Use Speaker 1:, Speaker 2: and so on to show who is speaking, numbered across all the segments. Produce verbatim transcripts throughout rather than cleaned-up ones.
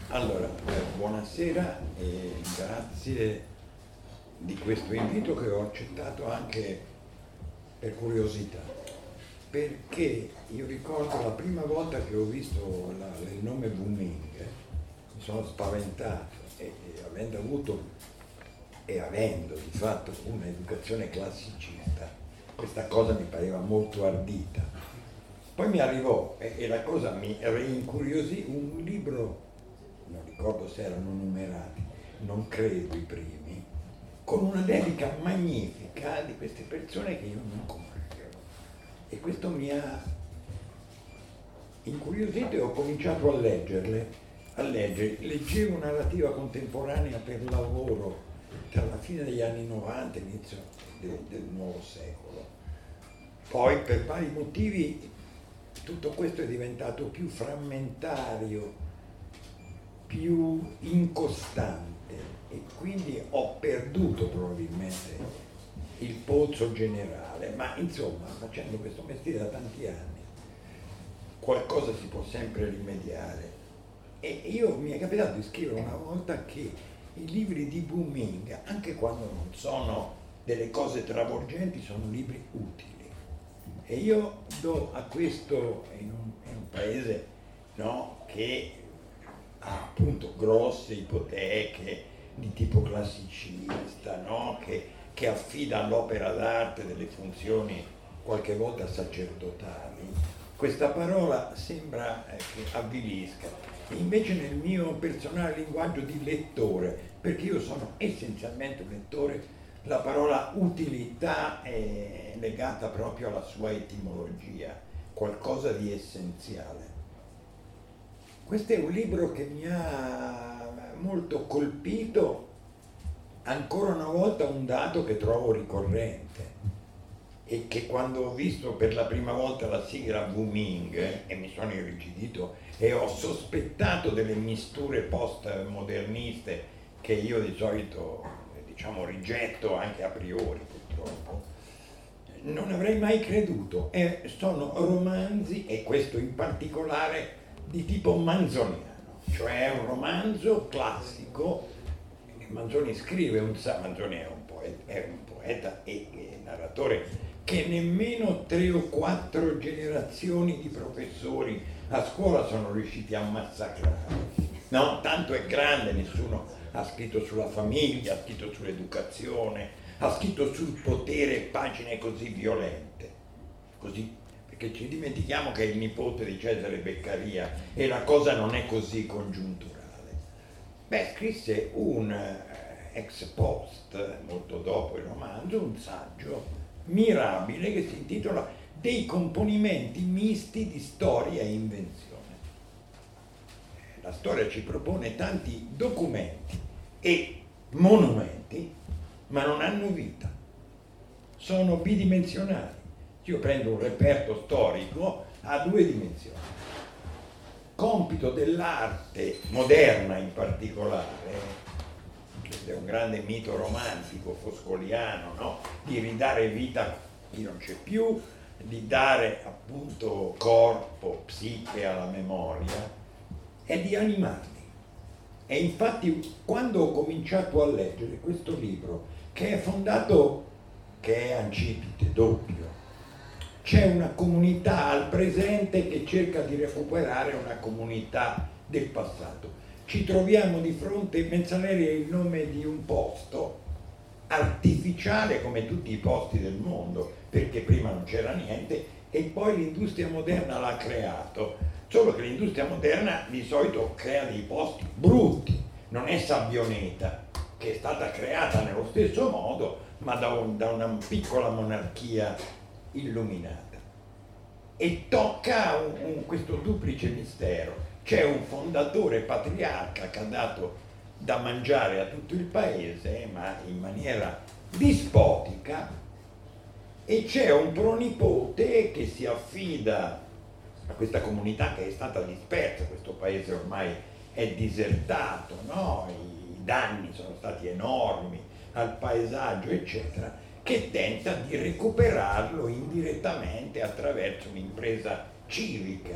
Speaker 1: Allora, eh, buonasera e grazie di questo invito che ho accettato anche per curiosità, perché io ricordo la prima volta che ho visto la, il nome Wu-Ming, mi sono spaventato e, e avendo avuto e avendo di fatto un'educazione classicista, questa cosa mi pareva molto ardita. Poi mi arrivò e, e la cosa mi reincuriosì un libro, non ricordo se erano numerati, non credo i primi, con una dedica magnifica di queste persone che io non conoscevo. E questo mi ha incuriosito e ho cominciato a leggerle, a leggere. Leggevo narrativa contemporanea per lavoro tra la fine degli anni novanta e l'inizio del, del nuovo secolo. Poi per vari motivi tutto questo è diventato più frammentario, più incostante e quindi ho perduto probabilmente il pozzo generale, ma insomma facendo questo mestiere da tanti anni qualcosa si può sempre rimediare. E io mi è capitato di scrivere una volta che i libri di Wu-Ming, anche quando non sono delle cose travolgenti, sono libri utili. E io do a questo, in un, in un paese, no, che ha appunto grosse ipoteche di tipo classicista, no, che, che affida all'opera d'arte delle funzioni qualche volta sacerdotali, questa parola sembra eh, che avvilisca. Invece nel mio personale linguaggio di lettore, perché io sono essenzialmente un lettore, la parola utilità è legata proprio alla sua etimologia, qualcosa di essenziale. Questo è un libro che mi ha molto colpito, ancora una volta un dato che trovo ricorrente e che quando ho visto per la prima volta la sigla Wu-Ming eh, e mi sono irrigidito e ho sospettato delle misture post-moderniste che io di solito diciamo rigetto anche a priori purtroppo, non avrei mai creduto. Eh, sono romanzi, e questo in particolare, di tipo manzoniano, cioè è un romanzo classico. Manzoni scrive un Manzoni è un poeta, è un poeta e, e narratore che nemmeno tre o quattro generazioni di professori a scuola sono riusciti a massacrare. No, tanto è grande, nessuno ha scritto sulla famiglia, ha scritto sull'educazione, ha scritto sul potere pagine così violente, così, perché ci dimentichiamo che è il nipote di Cesare Beccaria e la cosa non è così congiunturale. Beh, scrisse un eh, ex post, molto dopo il romanzo, un saggio mirabile che si intitola Dei componimenti misti di storia e invenzione. La storia ci propone tanti documenti e monumenti, ma non hanno vita, sono bidimensionali. Io prendo un reperto storico a due dimensioni. Compito dell'arte moderna in particolare, questo è un grande mito romantico foscoliano, no? Di ridare vita a chi non c'è più, di dare appunto corpo, psiche alla memoria e di animarli. E infatti quando ho cominciato a leggere questo libro, che è fondato, che è ancipite, doppio, c'è una comunità al presente che cerca di recuperare una comunità del passato. Ci troviamo di fronte, Mensanelli è il nome di un posto artificiale come tutti i posti del mondo, perché prima non c'era niente e poi l'industria moderna l'ha creato. Solo che l'industria moderna di solito crea dei posti brutti, non è Sabbioneta, che è stata creata nello stesso modo, ma da, un, da una piccola monarchia illuminata. E tocca un, un, questo duplice mistero. C'è un fondatore patriarca che ha dato da mangiare a tutto il paese, ma in maniera dispotica, e c'è un pronipote che si affida a questa comunità che è stata dispersa, questo paese ormai è disertato, no? I danni sono stati enormi al paesaggio, eccetera, che tenta di recuperarlo indirettamente attraverso un'impresa civica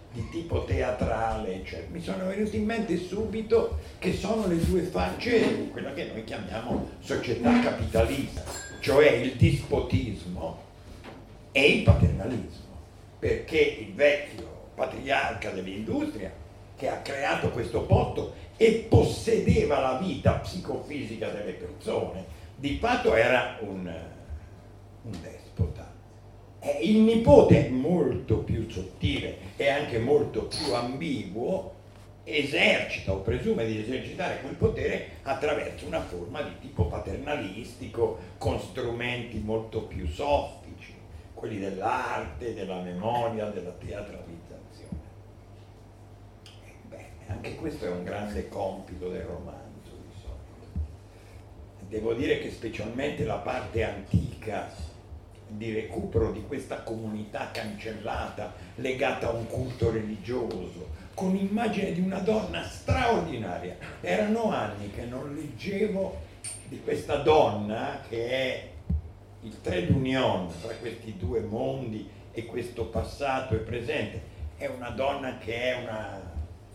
Speaker 1: di tipo teatrale, eccetera. Mi sono venuti in mente subito che sono le due facce di quella che noi chiamiamo società capitalista, cioè il dispotismo e il paternalismo, perché il vecchio patriarca dell'industria che ha creato questo posto e possedeva la vita psicofisica delle persone, di fatto era un, un despota. E il nipote, molto più sottile e anche molto più ambiguo, esercita o presume di esercitare quel potere attraverso una forma di tipo paternalistico, con strumenti molto più soffici, quelli dell'arte, della memoria, della teatralizzazione. E beh, anche questo è un grande compito del romanzo, di solito. Devo dire che specialmente la parte antica di recupero di questa comunità cancellata, legata a un culto religioso, con immagine di una donna straordinaria. Erano anni che non leggevo di questa donna che è il trade union tra questi due mondi e questo passato e presente. È una donna che è una,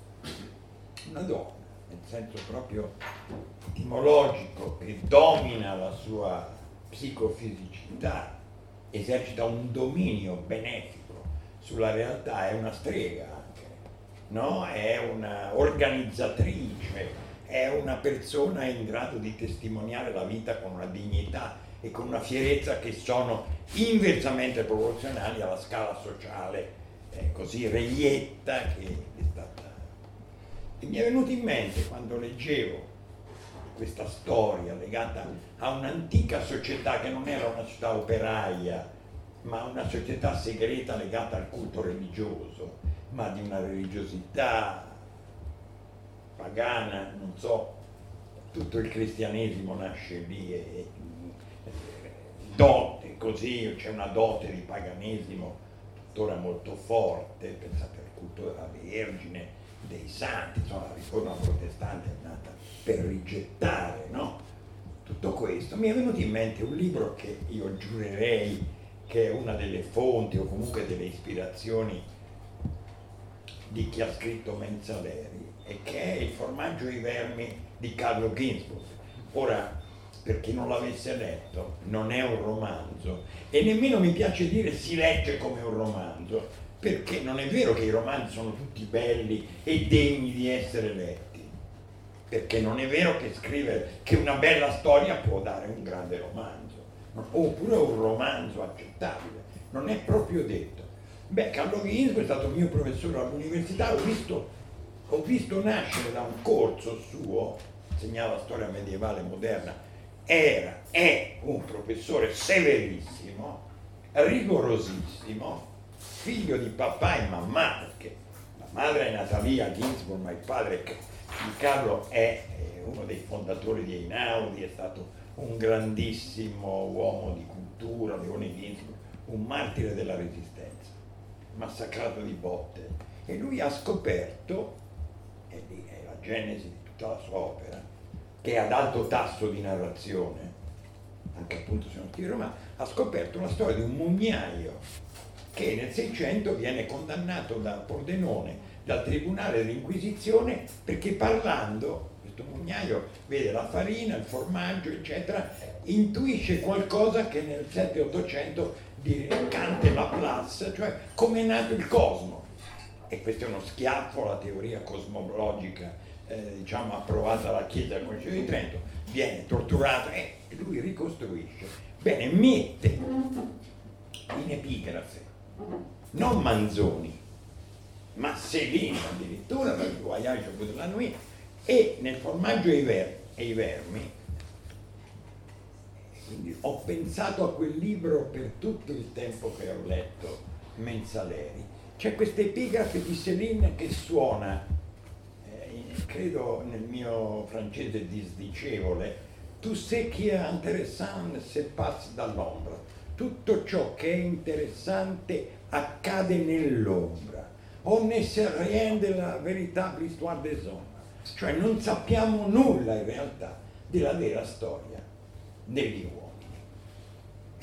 Speaker 1: una donna, nel senso proprio etimologico, che domina la sua psicofisicità, esercita un dominio benefico sulla realtà, è una strega anche, no? È una organizzatrice, è una persona in grado di testimoniare la vita con una dignità e con una fierezza che sono inversamente proporzionali alla scala sociale eh, così reietta che è stata. E mi è venuto in mente quando leggevo questa storia legata a un'antica società che non era una società operaia, ma una società segreta legata al culto religioso, ma di una religiosità pagana, non so, tutto il cristianesimo nasce lì, e, e, dote, così c'è una dote di paganesimo tuttora molto forte, pensate al culto della Vergine, dei santi, insomma la riforma protestante è nata per rigettare, no? Tutto questo. Mi è venuto in mente un libro che io giurerei che è una delle fonti o comunque delle ispirazioni di chi ha scritto Mensaleri, e che è Il formaggio e i vermi di Carlo Ginzburg. Ora, per chi non l'avesse letto, non è un romanzo e nemmeno mi piace dire si legge come un romanzo, perché non è vero che i romanzi sono tutti belli e degni di essere letti, perché non è vero che scrivere che una bella storia può dare un grande romanzo, oppure un romanzo accettabile, non è proprio detto. Beh, Carlo Ginzburg è stato mio professore all'università, ho visto, ho visto nascere da un corso suo, insegnava storia medievale moderna, era, è un professore severissimo, rigorosissimo, figlio di papà e mamma, perché la madre è nata lì a Ginzburg, ma il padre di Carlo è uno dei fondatori di Einaudi, è stato un grandissimo uomo di cultura, Leone Ginzburg, un martire della resistenza, massacrato di botte. E lui ha scoperto, e lì è la genesi di tutta la sua opera, che è ad alto tasso di narrazione, anche appunto se non scrive romanzi, ha scoperto una storia di un mugnaio che nel Seicento viene condannato da Pordenone, dal tribunale dell'Inquisizione, perché parlando, questo mugnaio vede la farina, il formaggio, eccetera, intuisce qualcosa che nel sette ottocento di Kant e Laplace, cioè come è nato il cosmo. E questo è uno schiaffo alla teoria cosmologica, eh, diciamo, approvata dalla Chiesa del Concilio di Trento, viene torturato e lui ricostruisce. Bene, mette in epigrafe non Manzoni, ma Céline addirittura, per il Voyage au bout de la nuit, e nel formaggio e i, ver- e i vermi. Quindi ho pensato a quel libro per tutto il tempo che ho letto Mensaleri. C'è questa epigrafe di Céline che suona, eh, in, credo nel mio francese disdicevole, tout ce qui est intéressant se passe dall'ombra. Tutto ciò che è interessante accade nell'ombra. On ne sait rien de la véritable histoire des hommes. Cioè non sappiamo nulla in realtà della vera storia degli uomini.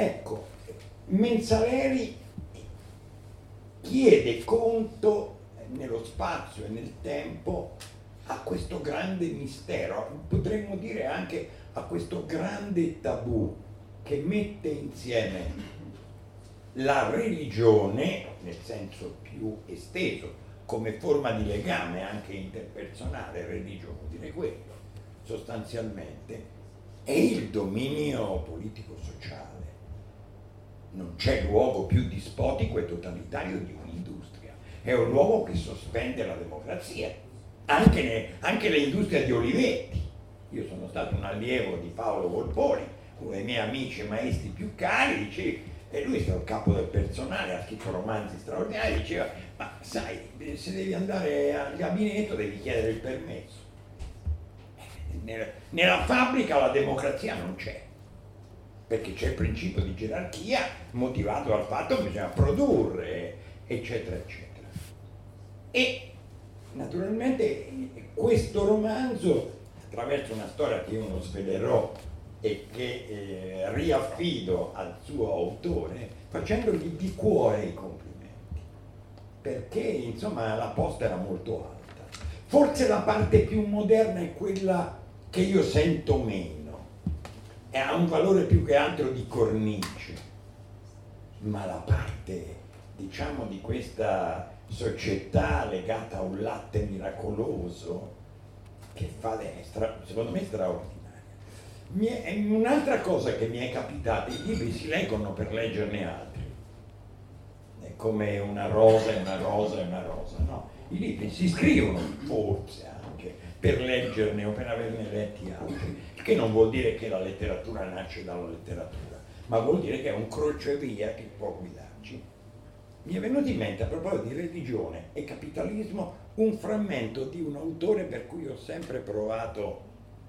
Speaker 1: Ecco, Mensaleri chiede conto nello spazio e nel tempo a questo grande mistero, potremmo dire anche a questo grande tabù che mette insieme la religione, nel senso più esteso, come forma di legame anche interpersonale, religio vuol dire quello, sostanzialmente, e il dominio politico-sociale. Non c'è luogo più dispotico e totalitario di un'industria, è un luogo che sospende la democrazia, anche, ne, anche l'industria di Olivetti. Io sono stato un allievo di Paolo Volponi, uno dei miei amici e maestri più cari, dicevi, e lui è il capo del personale, ha scritto romanzi straordinari, diceva, ma sai, se devi andare al gabinetto devi chiedere il permesso. Nella, nella fabbrica la democrazia non c'è, perché c'è il principio di gerarchia motivato dal fatto che bisogna produrre, eccetera, eccetera. E naturalmente questo romanzo, attraverso una storia che io non svelerò e che eh, riaffido al suo autore, facendogli di cuore i complimenti, perché insomma la posta era molto alta. Forse la parte più moderna è quella che io sento meno, e ha un valore più che altro di cornice, ma la parte, diciamo, di questa società legata a un latte miracoloso che fa destra, secondo me straordinaria. Mi è, un'altra cosa che mi è capitata, i libri si leggono per leggerne altri, è come una rosa e una rosa e una rosa, no? I libri si scrivono forse anche per leggerne o per averne letti altri, il che non vuol dire che la letteratura nasce dalla letteratura, ma vuol dire che è un crocevia che può guidarci. Mi è venuto in mente, a proposito di religione e capitalismo, un frammento di un autore per cui ho sempre provato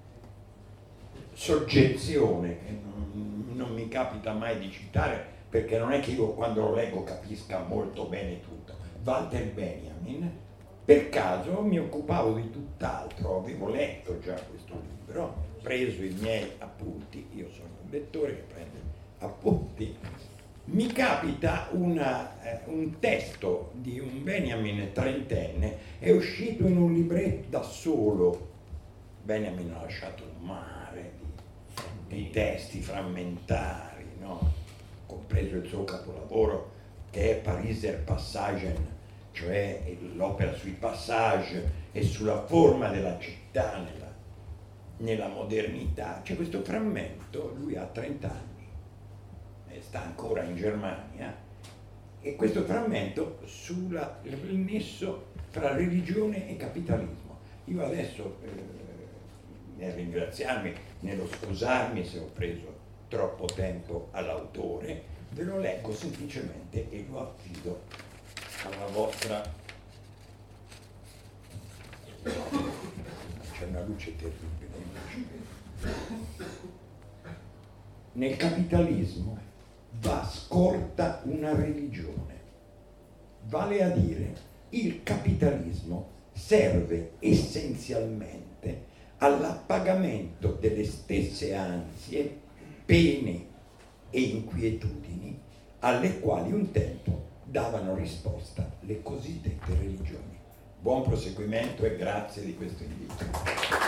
Speaker 1: soggezione, che non, non mi capita mai di citare, perché non è che io quando lo leggo capisca molto bene tutto. Walter Benjamin, per caso mi occupavo di tutt'altro, avevo letto già questo libro, preso i miei appunti, io sono un lettore che prende appunti, mi capita una, eh, un testo di un Benjamin trentenne, è uscito in un libretto da solo. Benjamin ha lasciato un mare di, di testi frammentari, no? Compreso il suo capolavoro che è Pariser Passagen, cioè l'opera sui passage e sulla forma della città nella, nella modernità. C'è questo frammento, lui ha trenta anni, sta ancora in Germania, e questo frammento sul nesso tra religione e capitalismo. Io adesso, eh, nel ringraziarmi, nello scusarmi se ho preso troppo tempo all'autore, ve lo leggo semplicemente e lo affido alla vostra... C'è una luce terribile. Nel capitalismo va scorta una religione, vale a dire il capitalismo serve essenzialmente all'appagamento delle stesse ansie, pene e inquietudini alle quali un tempo davano risposta le cosiddette religioni. Buon proseguimento e grazie di questo invito.